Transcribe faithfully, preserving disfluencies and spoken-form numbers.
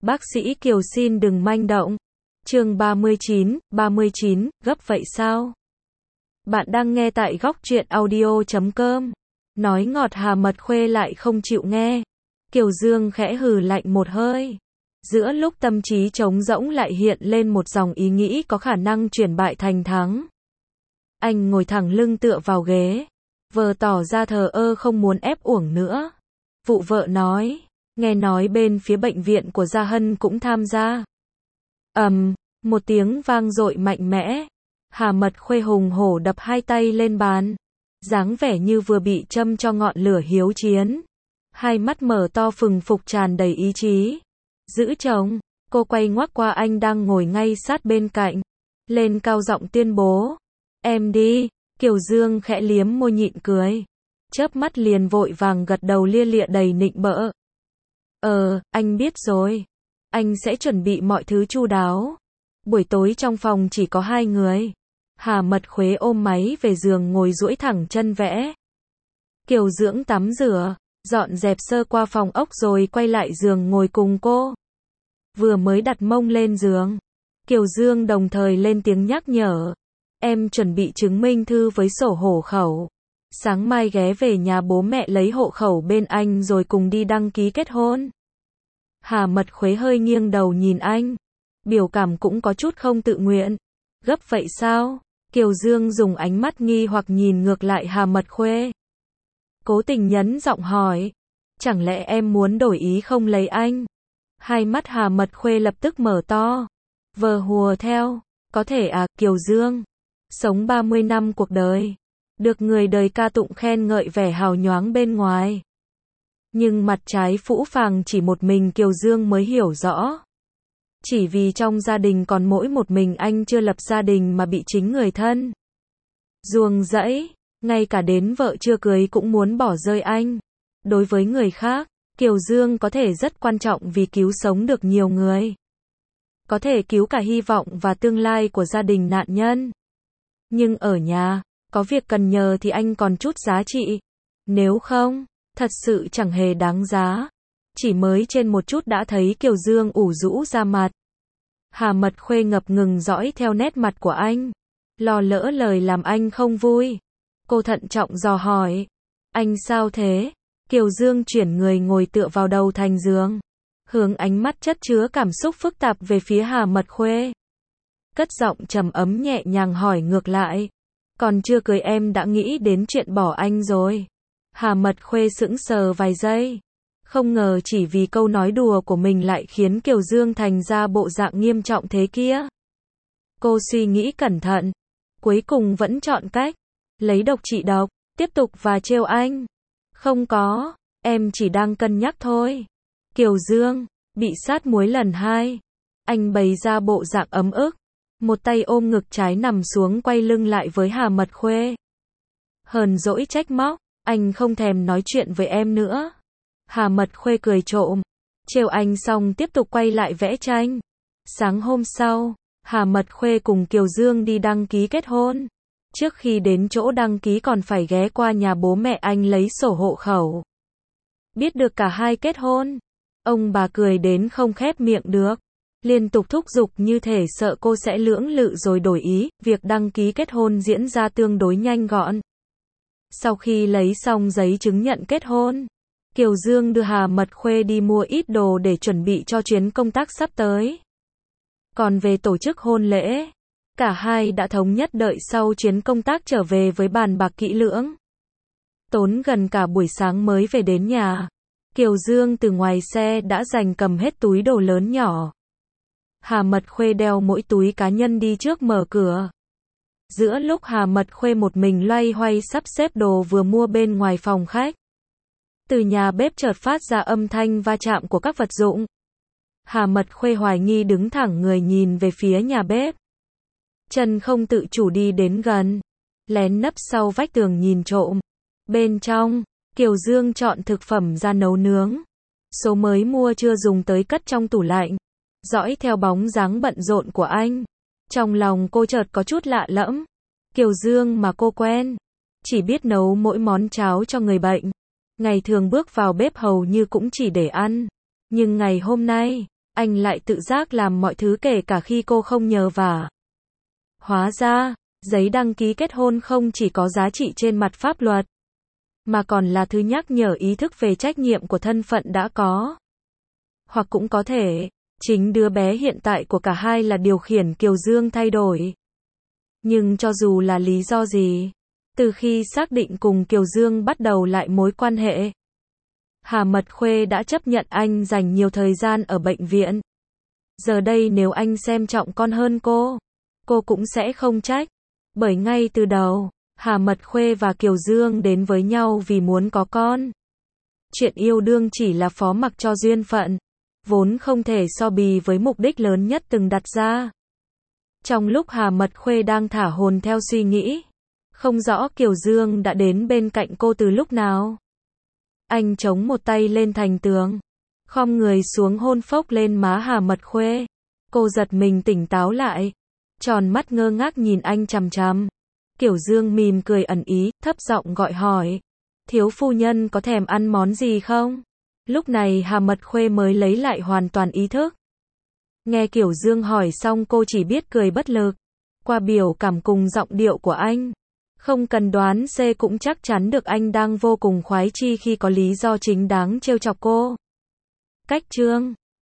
Bác sĩ Kiều xin đừng manh động. Chương ba mươi chín, ba mươi chín, gấp vậy sao? Bạn đang nghe tại góc truyện audio chấm com. Nói ngọt Hà Mật Khuê lại không chịu nghe. Kiều Dương khẽ hừ lạnh một hơi. Giữa lúc tâm trí trống rỗng lại hiện lên một dòng ý nghĩ có khả năng chuyển bại thành thắng. Anh ngồi thẳng lưng tựa vào ghế, vờ tỏ ra thờ ơ không muốn ép uổng nữa. Vụ vợ nói, nghe nói bên phía bệnh viện của Gia Hân cũng tham gia. Ầm, um, một tiếng vang dội mạnh mẽ. Hà Mật Khuê hùng hổ đập hai tay lên bàn, dáng vẻ như vừa bị châm cho ngọn lửa hiếu chiến. Hai mắt mở to phừng phục tràn đầy ý chí. Giữ chồng, cô quay ngoắt qua anh đang ngồi ngay sát bên cạnh, lên cao giọng tuyên bố. Em đi. Kiều Dương khẽ liếm môi nhịn cười, chớp mắt liền vội vàng gật đầu lia lịa đầy nịnh bợ. Ờ, anh biết rồi. Anh sẽ chuẩn bị mọi thứ chu đáo. Buổi tối trong phòng chỉ có hai người. Hà Mật Khuê ôm máy về giường ngồi duỗi thẳng chân vẽ. Kiều Dưỡng tắm rửa, dọn dẹp sơ qua phòng ốc rồi quay lại giường ngồi cùng cô. Vừa mới đặt mông lên giường, Kiều Dương đồng thời lên tiếng nhắc nhở. Em chuẩn bị chứng minh thư với sổ hộ khẩu. Sáng mai ghé về nhà bố mẹ lấy hộ khẩu bên anh rồi cùng đi đăng ký kết hôn. Hà Mật Khuê hơi nghiêng đầu nhìn anh. Biểu cảm cũng có chút không tự nguyện. Gấp vậy sao? Kiều Dương dùng ánh mắt nghi hoặc nhìn ngược lại Hà Mật Khuê. Cố tình nhấn giọng hỏi. Chẳng lẽ em muốn đổi ý không lấy anh? Hai mắt Hà Mật Khuê lập tức mở to. Vờ hùa theo. Có thể à, Kiều Dương. Sống ba mươi năm cuộc đời. Được người đời ca tụng khen ngợi vẻ hào nhoáng bên ngoài. Nhưng mặt trái phũ phàng chỉ một mình Kiều Dương mới hiểu rõ. Chỉ vì trong gia đình còn mỗi một mình anh chưa lập gia đình mà bị chính người thân ruồng rẫy, ngay cả đến vợ chưa cưới cũng muốn bỏ rơi anh. Đối với người khác, Kiều Dương có thể rất quan trọng vì cứu sống được nhiều người. Có thể cứu cả hy vọng và tương lai của gia đình nạn nhân. Nhưng ở nhà, có việc cần nhờ thì anh còn chút giá trị. Nếu không, thật sự chẳng hề đáng giá. Chỉ mới trên một chút đã thấy Kiều Dương ủ rũ ra mặt. Hà Mật Khuê ngập ngừng dõi theo nét mặt của anh. Lo lỡ lời làm anh không vui. Cô thận trọng dò hỏi. Anh sao thế? Kiều Dương chuyển người ngồi tựa vào đầu thành giường. Hướng ánh mắt chất chứa cảm xúc phức tạp về phía Hà Mật Khuê. Cất giọng trầm ấm nhẹ nhàng hỏi ngược lại. Còn chưa cưới em đã nghĩ đến chuyện bỏ anh rồi. Hà Mật Khuê sững sờ vài giây. Không ngờ chỉ vì câu nói đùa của mình lại khiến Kiều Dương thành ra bộ dạng nghiêm trọng thế kia. Cô suy nghĩ cẩn thận. Cuối cùng vẫn chọn cách. Lấy độc trị độc. Tiếp tục và trêu anh. Không có. Em chỉ đang cân nhắc thôi. Kiều Dương. Bị sát muối lần hai. Anh bày ra bộ dạng ấm ức. Một tay ôm ngực trái nằm xuống quay lưng lại với Hà Mật Khuê. Hờn dỗi trách móc. Anh không thèm nói chuyện với em nữa. Hà Mật Khuê cười trộm. Trêu anh xong tiếp tục quay lại vẽ tranh. Sáng hôm sau, Hà Mật Khuê cùng Kiều Dương đi đăng ký kết hôn. Trước khi đến chỗ đăng ký còn phải ghé qua nhà bố mẹ anh lấy sổ hộ khẩu. Biết được cả hai kết hôn, ông bà cười đến không khép miệng được. Liên tục thúc giục như thể sợ cô sẽ lưỡng lự rồi đổi ý. Việc đăng ký kết hôn diễn ra tương đối nhanh gọn. Sau khi lấy xong giấy chứng nhận kết hôn, Kiều Dương đưa Hà Mật Khuê đi mua ít đồ để chuẩn bị cho chuyến công tác sắp tới. Còn về tổ chức hôn lễ, cả hai đã thống nhất đợi sau chuyến công tác trở về với bàn bạc kỹ lưỡng. Tốn gần cả buổi sáng mới về đến nhà. Kiều Dương từ ngoài xe đã giành cầm hết túi đồ lớn nhỏ. Hà Mật Khuê đeo mỗi túi cá nhân đi trước mở cửa. Giữa lúc Hà Mật Khuê một mình loay hoay sắp xếp đồ vừa mua bên ngoài phòng khách, từ nhà bếp chợt phát ra âm thanh va chạm của các vật dụng. Hà Mật Khuê hoài nghi đứng thẳng người nhìn về phía nhà bếp. Chân không tự chủ đi đến gần, lén nấp sau vách tường nhìn trộm. Bên trong, Kiều Dương chọn thực phẩm ra nấu nướng. Số mới mua chưa dùng tới cất trong tủ lạnh. Dõi theo bóng dáng bận rộn của anh, trong lòng cô chợt có chút lạ lẫm. Kiều Dương mà cô quen, chỉ biết nấu mỗi món cháo cho người bệnh. Ngày thường bước vào bếp hầu như cũng chỉ để ăn. Nhưng ngày hôm nay, anh lại tự giác làm mọi thứ kể cả khi cô không nhờ vả. Hóa ra, giấy đăng ký kết hôn không chỉ có giá trị trên mặt pháp luật, mà còn là thứ nhắc nhở ý thức về trách nhiệm của thân phận đã có. Hoặc cũng có thể, chính đứa bé hiện tại của cả hai là điều khiển Kiều Dương thay đổi. Nhưng cho dù là lý do gì, từ khi xác định cùng Kiều Dương bắt đầu lại mối quan hệ, Hà Mật Khuê đã chấp nhận anh dành nhiều thời gian ở bệnh viện. Giờ đây nếu anh xem trọng con hơn cô, cô cũng sẽ không trách. Bởi ngay từ đầu, Hà Mật Khuê và Kiều Dương đến với nhau vì muốn có con. Chuyện yêu đương chỉ là phó mặc cho duyên phận, vốn không thể so bì với mục đích lớn nhất từng đặt ra. Trong lúc Hà Mật Khuê đang thả hồn theo suy nghĩ, không rõ Kiều Dương đã đến bên cạnh cô từ lúc nào. Anh chống một tay lên thành tường, khom người xuống hôn phốc lên má Hà Mật Khuê. Cô giật mình tỉnh táo lại, tròn mắt ngơ ngác nhìn anh chằm chằm. Kiều Dương mỉm cười ẩn ý, thấp giọng gọi hỏi, thiếu phu nhân có thèm ăn món gì không? Lúc này Hà Mật Khuê mới lấy lại hoàn toàn ý thức. Nghe Kiều Dương hỏi xong cô chỉ biết cười bất lực. Qua biểu cảm cùng giọng điệu của anh, không cần đoán C cũng chắc chắn được anh đang vô cùng khoái chi khi có lý do chính đáng trêu chọc cô. Cách chương